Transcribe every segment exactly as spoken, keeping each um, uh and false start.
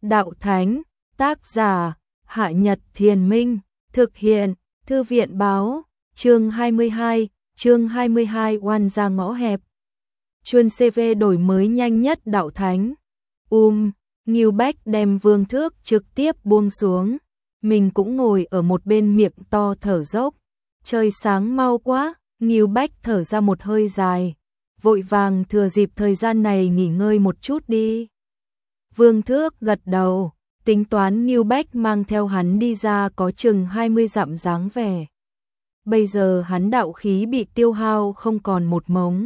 Đạo Thánh, tác giả, Hạ Nhật Thiền Minh, thực hiện, Thư viện báo, chương hai mươi hai, chương hai mươi hai oan ra ngõ hẹp. Chuân xê vê đổi mới nhanh nhất Đạo Thánh. Um, Ngưu Bách đem vương thước trực tiếp buông xuống, mình cũng ngồi ở một bên miệng to thở dốc. Trời sáng mau quá, Ngưu Bách thở ra một hơi dài, vội vàng thừa dịp thời gian này nghỉ ngơi một chút đi. Vương Thước gật đầu, tính toán Ngưu Bách mang theo hắn đi ra có chừng hai mươi dặm dáng vẻ. Bây giờ hắn đạo khí bị tiêu hao không còn một mống.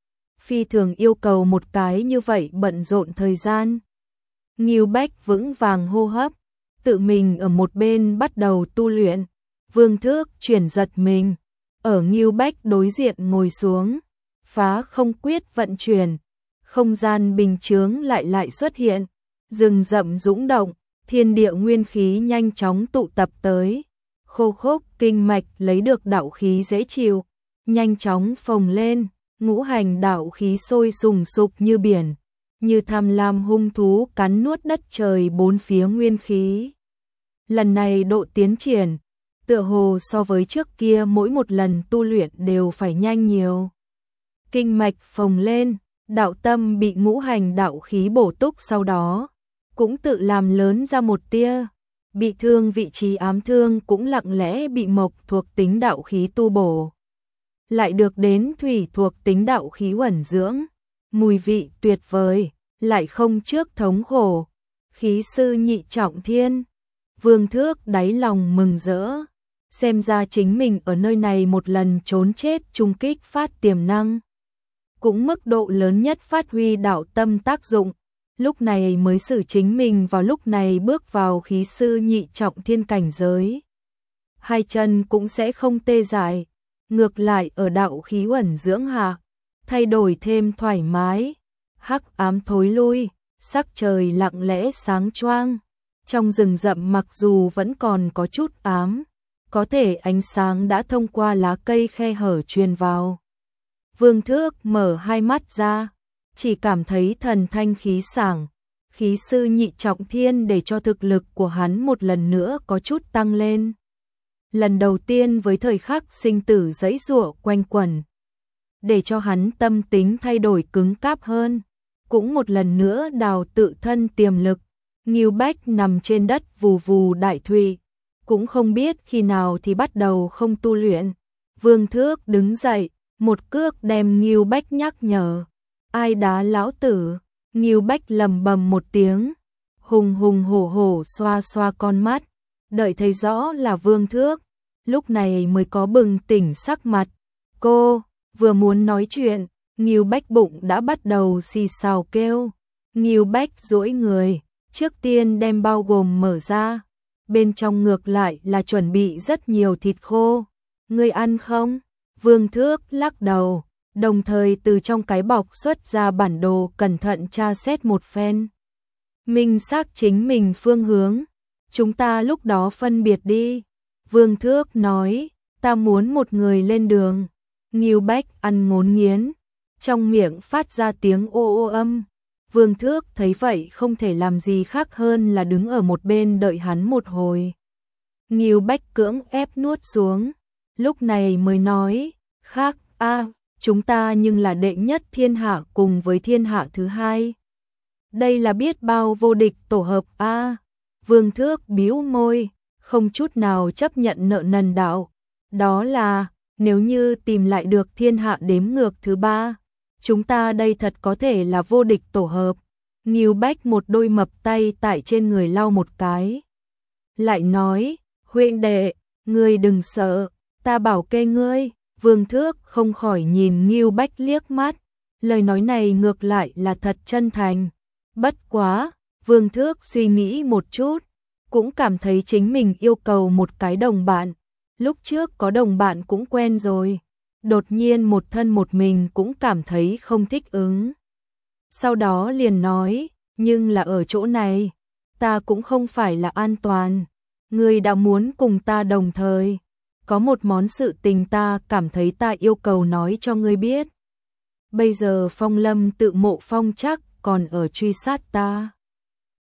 Phi thường yêu cầu một cái như vậy bận rộn thời gian. Ngưu Bách vững vàng hô hấp, tự mình ở một bên bắt đầu tu luyện. Vương Thước chuyển giật mình, ở Ngưu Bách đối diện ngồi xuống, phá không quyết vận chuyển, không gian bình chướng lại lại xuất hiện, rừng rậm dũng động, thiên địa nguyên khí nhanh chóng tụ tập tới, khô khốc kinh mạch lấy được đạo khí dễ chịu, nhanh chóng phồng lên, ngũ hành đạo khí sôi sùng sục như biển, như tham lam hung thú cắn nuốt đất trời bốn phía nguyên khí. Lần này độ tiến triển, tựa hồ so với trước kia mỗi một lần tu luyện đều phải nhanh nhiều. Kinh mạch phồng lên, đạo tâm bị ngũ hành đạo khí bổ túc sau đó, cũng tự làm lớn ra một tia. Bị thương vị trí ám thương cũng lặng lẽ bị mộc thuộc tính đạo khí tu bổ. Lại được đến thủy thuộc tính đạo khí uẩn dưỡng, mùi vị tuyệt vời, lại không trước thống khổ. Khí sư nhị trọng thiên, Vương Thước đáy lòng mừng rỡ. Xem ra chính mình ở nơi này một lần trốn chết trung kích phát tiềm năng, cũng mức độ lớn nhất phát huy đạo tâm tác dụng, lúc này mới xử chính mình vào lúc này bước vào khí sư nhị trọng thiên cảnh giới. Hai chân cũng sẽ không tê dại, ngược lại ở đạo khí uẩn dưỡng hạ, thay đổi thêm thoải mái, hắc ám thối lui, sắc trời lặng lẽ sáng choang. Trong rừng rậm mặc dù vẫn còn có chút ám, có thể ánh sáng đã thông qua lá cây khe hở truyền vào. Vương Thước mở hai mắt ra, chỉ cảm thấy thần thanh khí sảng, khí sư nhị trọng thiên để cho thực lực của hắn một lần nữa có chút tăng lên. Lần đầu tiên với thời khắc sinh tử giãy giụa quanh quẩn, để cho hắn tâm tính thay đổi cứng cáp hơn, cũng một lần nữa đào tự thân tiềm lực. Ngưu Bách nằm trên đất vù vù đại thụy, cũng không biết khi nào thì bắt đầu không tu luyện. Vương Thước đứng dậy, một cước đem Ngưu Bách nhắc nhở. Ai đá lão tử? Ngưu Bách lầm bầm một tiếng, hùng hùng hổ hổ xoa xoa con mắt, đợi thấy rõ là Vương Thước, lúc này mới có bừng tỉnh sắc mặt. Cô, vừa muốn nói chuyện, Ngưu Bách bụng đã bắt đầu xì xào kêu. Ngưu Bách duỗi người, trước tiên đem bao gồm mở ra, bên trong ngược lại là chuẩn bị rất nhiều thịt khô. Ngươi ăn không? Vương Thước lắc đầu, đồng thời từ trong cái bọc xuất ra bản đồ cẩn thận tra xét một phen. Minh xác chính mình phương hướng, chúng ta lúc đó phân biệt đi. Vương Thước nói, ta muốn một người lên đường. Ngưu Bách ăn ngốn nghiến, trong miệng phát ra tiếng ô ô âm. Vương Thước thấy vậy không thể làm gì khác hơn là đứng ở một bên đợi hắn một hồi. Ngưu Bách cưỡng ép nuốt xuống, lúc này mới nói, khác, a, chúng ta nhưng là đệ nhất thiên hạ cùng với thiên hạ thứ hai. Đây là biết bao vô địch tổ hợp a. Vương Thước bĩu môi, không chút nào chấp nhận nợ nần đạo. Đó là, nếu như tìm lại được thiên hạ đếm ngược thứ ba, chúng ta đây thật có thể là vô địch tổ hợp. Ngưu Bách một đôi mập tay tại trên người lau một cái, lại nói, huynh đệ, ngươi đừng sợ, ta bảo kê ngươi. Vương Thước không khỏi nhìn Ngưu Bách liếc mắt, lời nói này ngược lại là thật chân thành. Bất quá, Vương Thước suy nghĩ một chút, cũng cảm thấy chính mình yêu cầu một cái đồng bạn. Lúc trước có đồng bạn cũng quen rồi, đột nhiên một thân một mình cũng cảm thấy không thích ứng. Sau đó liền nói, nhưng là ở chỗ này, ta cũng không phải là an toàn. Ngươi đã muốn cùng ta đồng thời, có một món sự tình ta cảm thấy ta yêu cầu nói cho ngươi biết. Bây giờ Phong Lâm tự mộ Phong Trắc còn ở truy sát ta.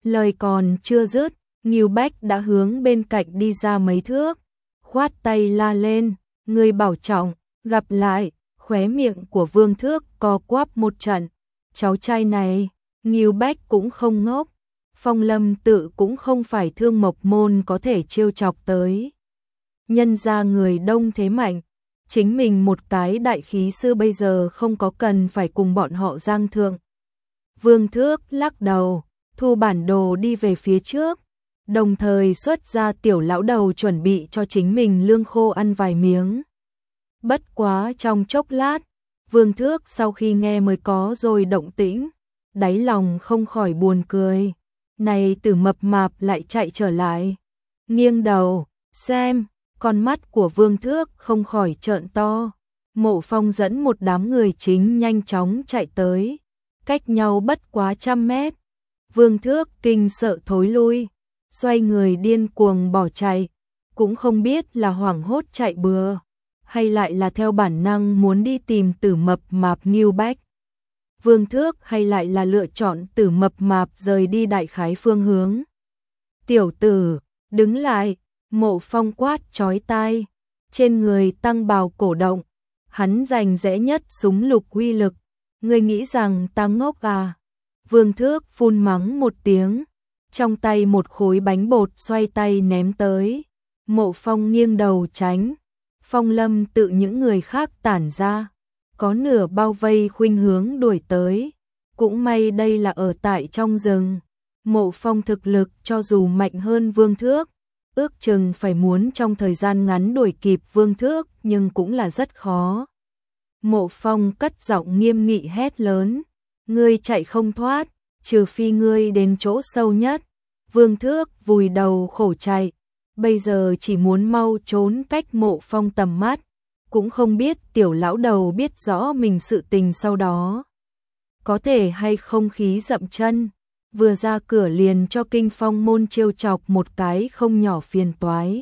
Lời còn chưa dứt, Ngưu Bách đã hướng bên cạnh đi ra mấy thước, khoát tay la lên, người bảo trọng, gặp lại. Khóe miệng của Vương Thước co quắp một trận, cháu trai này, Ngưu Bách cũng không ngốc, Phong Lâm Tự cũng không phải Thương Mộc Môn có thể trêu chọc tới. Nhân ra người đông thế mạnh, chính mình một cái đại khí sư bây giờ không có cần phải cùng bọn họ giang thượng. Vương Thước lắc đầu, thu bản đồ đi về phía trước, đồng thời xuất ra tiểu lão đầu chuẩn bị cho chính mình lương khô ăn vài miếng. Bất quá trong chốc lát, Vương Thước sau khi nghe mới có rồi động tĩnh, đáy lòng không khỏi buồn cười. Này Tử mập mạp lại chạy trở lại. Nghiêng đầu, xem, con mắt của Vương Thước không khỏi trợn to. Mộ Phong dẫn một đám người chính nhanh chóng chạy tới, cách nhau bất quá trăm mét. Vương Thước kinh sợ thối lui, xoay người điên cuồng bỏ chạy, cũng không biết là hoảng hốt chạy bừa, hay lại là theo bản năng muốn đi tìm Tử mập mạp Ngưu Bách. Vương Thước hay lại là lựa chọn Tử mập mạp rời đi đại khái phương hướng. Tiểu tử, đứng lại, Mộ Phong quát chói tai, trên người tăng bào cổ động, hắn giành rẽ nhất súng lục uy lực, ngươi nghĩ rằng ta ngốc à? Vương Thước phun mắng một tiếng, trong tay một khối bánh bột xoay tay ném tới, Mộ Phong nghiêng đầu tránh, Phong Lâm Tự những người khác tản ra, có nửa bao vây khuynh hướng đuổi tới, cũng may đây là ở tại trong rừng, Mộ Phong thực lực cho dù mạnh hơn Vương Thước, ước chừng phải muốn trong thời gian ngắn đuổi kịp Vương Thước nhưng cũng là rất khó. Mộ Phong cất giọng nghiêm nghị hét lớn, ngươi chạy không thoát, trừ phi ngươi đến chỗ sâu nhất. Vương Thước vùi đầu khổ chạy, bây giờ chỉ muốn mau trốn cách Mộ Phong tầm mắt, cũng không biết tiểu lão đầu biết rõ mình sự tình sau đó. Có thể hay không khí dậm chân, vừa ra cửa liền cho Kinh Phong môn trêu chọc một cái không nhỏ phiền toái.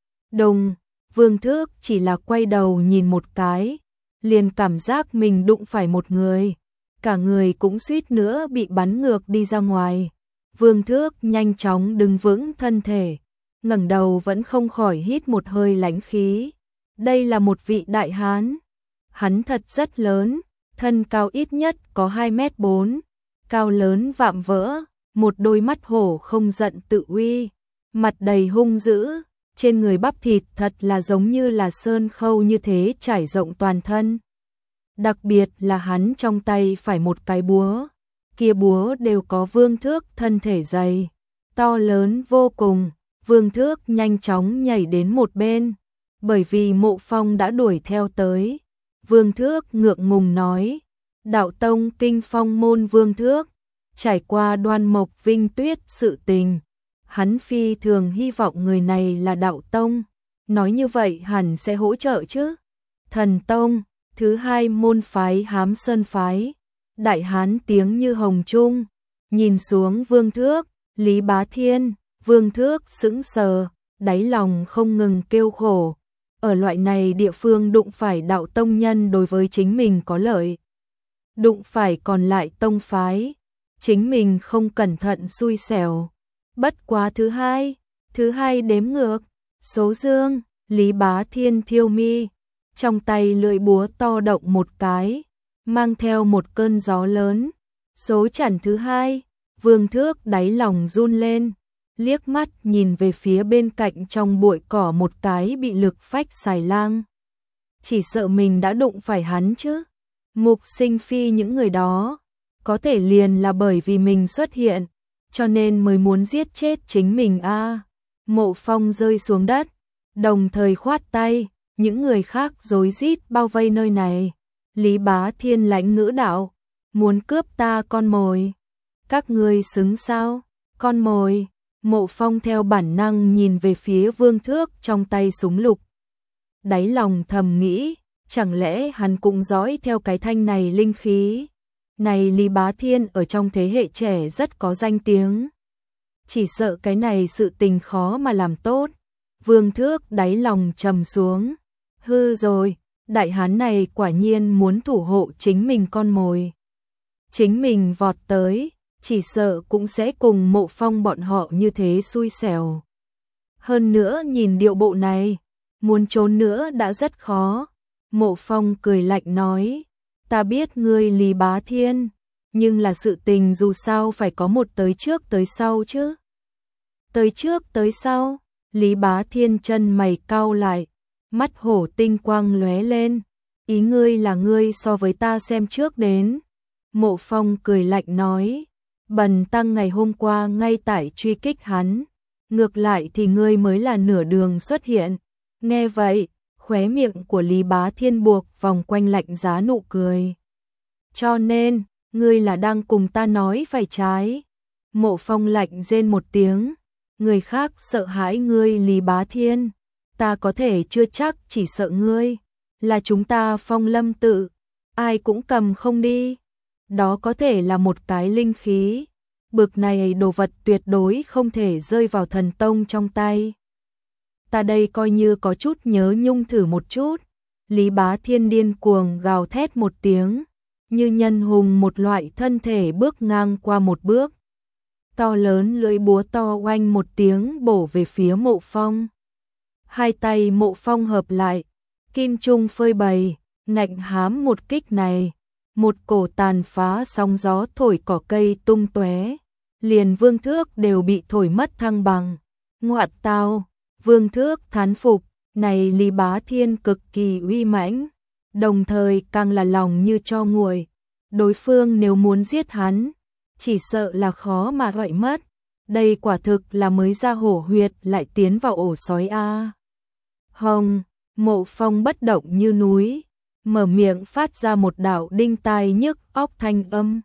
Đồng, Vương Thước chỉ là quay đầu nhìn một cái, liền cảm giác mình đụng phải một người, cả người cũng suýt nữa bị bắn ngược đi ra ngoài. Vương Thước nhanh chóng đứng vững thân thể, ngẩng đầu vẫn không khỏi hít một hơi lãnh khí. Đây là một vị đại hán, hắn thật rất lớn, thân cao ít nhất có hai mét bốn, cao lớn vạm vỡ, một đôi mắt hổ không giận tự uy, mặt đầy hung dữ, trên người bắp thịt thật là giống như là sơn khâu như thế trải rộng toàn thân. Đặc biệt là hắn trong tay phải một cái búa, kia búa đều có Vương Thước thân thể dày, to lớn vô cùng. Vương Thước nhanh chóng nhảy đến một bên, bởi vì Mộ Phong đã đuổi theo tới. Vương Thước ngượng ngùng nói, đạo tông Kinh Phong môn Vương Thước, trải qua Đoan Mộc Vinh Tuyết sự tình, hắn phi thường hy vọng người này là đạo tông, nói như vậy hẳn sẽ hỗ trợ chứ. Thần tông, thứ hai môn phái Hám Sơn phái, đại hán tiếng như hồng trung, nhìn xuống Vương Thước, Lý Bá Thiên, Vương Thước sững sờ, đáy lòng không ngừng kêu khổ. Ở loại này địa phương đụng phải đạo tông nhân đối với chính mình có lợi. Đụng phải còn lại tông phái, chính mình không cẩn thận xui xẻo. Bất quá thứ hai, thứ hai đếm ngược, số dương, Lý Bá Thiên thiêu mi, trong tay lưỡi búa to động một cái, mang theo một cơn gió lớn. Số chẵn thứ hai, Vương Thước đáy lòng run lên, liếc mắt nhìn về phía bên cạnh trong bụi cỏ một cái bị lực phách xài lang. Chỉ sợ mình đã đụng phải hắn chứ. Mục Sinh Phi những người đó, có thể liền là bởi vì mình xuất hiện, cho nên mới muốn giết chết chính mình a. À, Mộ Phong rơi xuống đất, đồng thời khoát tay, những người khác rối rít bao vây nơi này. Lý Bá Thiên lãnh ngữ đạo, muốn cướp ta con mồi. Các ngươi xứng sao? Con mồi. Mộ Phong theo bản năng nhìn về phía Vương Thước trong tay súng lục. Đáy lòng thầm nghĩ, chẳng lẽ hắn cũng dõi theo cái thanh này linh khí. Này Lý Bá Thiên ở trong thế hệ trẻ rất có danh tiếng. Chỉ sợ cái này sự tình khó mà làm tốt. Vương Thước đáy lòng trầm xuống. Hư rồi, đại hán này quả nhiên muốn thủ hộ chính mình con mồi. Chính mình vọt tới, chỉ sợ cũng sẽ cùng Mộ Phong bọn họ như thế xui xẻo. Hơn nữa nhìn điệu bộ này, muốn trốn nữa đã rất khó. Mộ Phong cười lạnh nói, ta biết ngươi Lý Bá Thiên, nhưng là sự tình dù sao phải có một tới trước tới sau chứ. Tới trước tới sau, Lý Bá Thiên chân mày cau lại, mắt hổ tinh quang lóe lên, ý ngươi là ngươi so với ta xem trước đến. Mộ Phong cười lạnh nói, bần tăng ngày hôm qua ngay tại truy kích hắn, ngược lại thì ngươi mới là nửa đường xuất hiện. Nghe vậy, khóe miệng của Lý Bá Thiên buộc vòng quanh lạnh giá nụ cười. Cho nên, ngươi là đang cùng ta nói phải trái. Mộ Phong lạnh rên một tiếng, người khác sợ hãi ngươi Lý Bá Thiên, ta có thể chưa chắc chỉ sợ ngươi, là chúng ta Phong Lâm tự, ai cũng cầm không đi. Đó có thể là một cái linh khí, bực này đồ vật tuyệt đối không thể rơi vào thần tông trong tay. Ta đây coi như có chút nhớ nhung thử một chút. Lý Bá Thiên điên cuồng gào thét một tiếng, như nhân hùng một loại thân thể bước ngang qua một bước. To lớn lưỡi búa to oanh một tiếng bổ về phía Mộ Phong. Hai tay Mộ Phong hợp lại, kim trung phơi bày, ngạnh hám một kích này. Một cổ tàn phá sóng gió thổi cỏ cây tung tóe, liền Vương Thước đều bị thổi mất thăng bằng. Ngoạn tao, Vương Thước thán phục, này Lý Bá Thiên cực kỳ uy mãnh, đồng thời càng là lòng như tro nguội. Đối phương nếu muốn giết hắn, chỉ sợ là khó mà gọi mất. Đây quả thực là mới ra hổ huyệt lại tiến vào ổ sói a. Hồng, Mộ Phong bất động như núi, mở miệng phát ra một đạo đinh tai nhức óc thanh âm.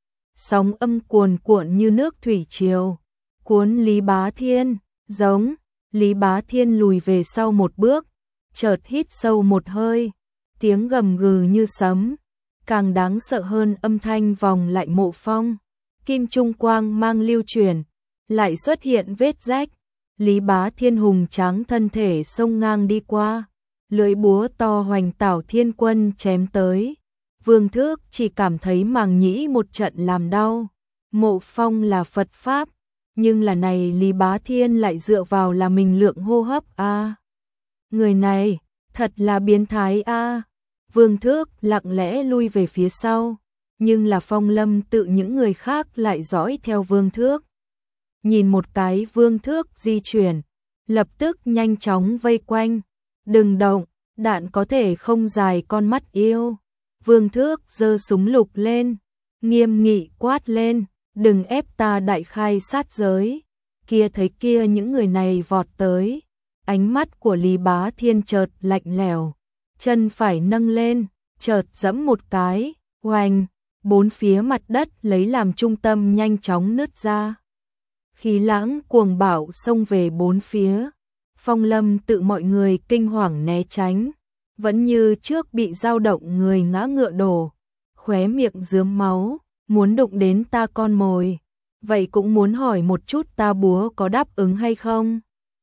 Sóng âm cuồn cuộn như nước thủy triều, cuốn Lý Bá Thiên, giống. Lý Bá Thiên lùi về sau một bước, chợt hít sâu một hơi, tiếng gầm gừ như sấm, càng đáng sợ hơn âm thanh vòng lại Mộ Phong. Kim trung quang mang lưu chuyển, lại xuất hiện vết rách. Lý Bá Thiên hùng tráng thân thể xông ngang đi qua, lưỡi búa to hoành tảo thiên quân chém tới. Vương Thước chỉ cảm thấy màng nhĩ một trận làm đau. Mộ Phong là Phật Pháp, nhưng là này Lý Bá Thiên lại dựa vào là mình lượng hô hấp a. À. Người này, thật là biến thái a. À. Vương Thước lặng lẽ lui về phía sau, nhưng là Phong Lâm tự những người khác lại dõi theo Vương Thước. Nhìn một cái Vương Thước di chuyển, lập tức nhanh chóng vây quanh. Đừng động, đạn có thể không dài con mắt yêu. Vương Thước giơ súng lục lên, nghiêm nghị quát lên, đừng ép ta đại khai sát giới. Kia thấy kia những người này vọt tới, ánh mắt của Lý Bá Thiên chợt lạnh lẽo, chân phải nâng lên, chợt giẫm một cái, oanh, bốn phía mặt đất lấy làm trung tâm nhanh chóng nứt ra. Khí lãng cuồng bạo xông về bốn phía. Phong Lâm tự mọi người kinh hoàng né tránh, vẫn như trước bị dao động người ngã ngựa đổ, khóe miệng rướm máu, muốn đụng đến ta con mồi, vậy cũng muốn hỏi một chút ta búa có đáp ứng hay không.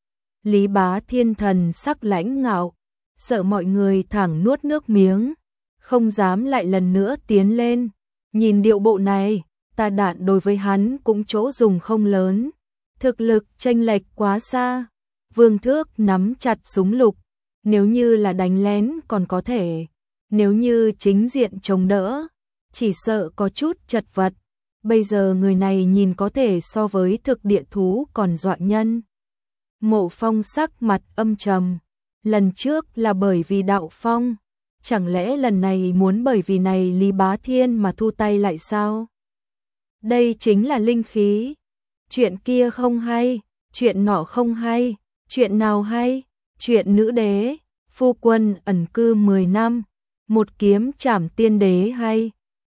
Lý Bá Thiên thần sắc lãnh ngạo, sợ mọi người thẳng nuốt nước miếng, không dám lại lần nữa tiến lên. Nhìn điệu bộ này, ta đạn đối với hắn cũng chỗ dùng không lớn, thực lực chênh lệch quá xa. Vương Thước nắm chặt súng lục, nếu như là đánh lén còn có thể, nếu như chính diện chống đỡ, chỉ sợ có chút chật vật. Bây giờ người này nhìn có thể so với thực địa thú còn dọa nhân. Mộ Phong sắc mặt âm trầm, lần trước là bởi vì đạo phong, chẳng lẽ lần này muốn bởi vì này Lý Bá Thiên mà thu tay lại sao? Đây chính là linh khí, chuyện kia không hay, chuyện nọ không hay. Chuyện nào hay? Chuyện nữ đế, phu quân ẩn cư mười năm, một kiếm trảm tiên đế hay?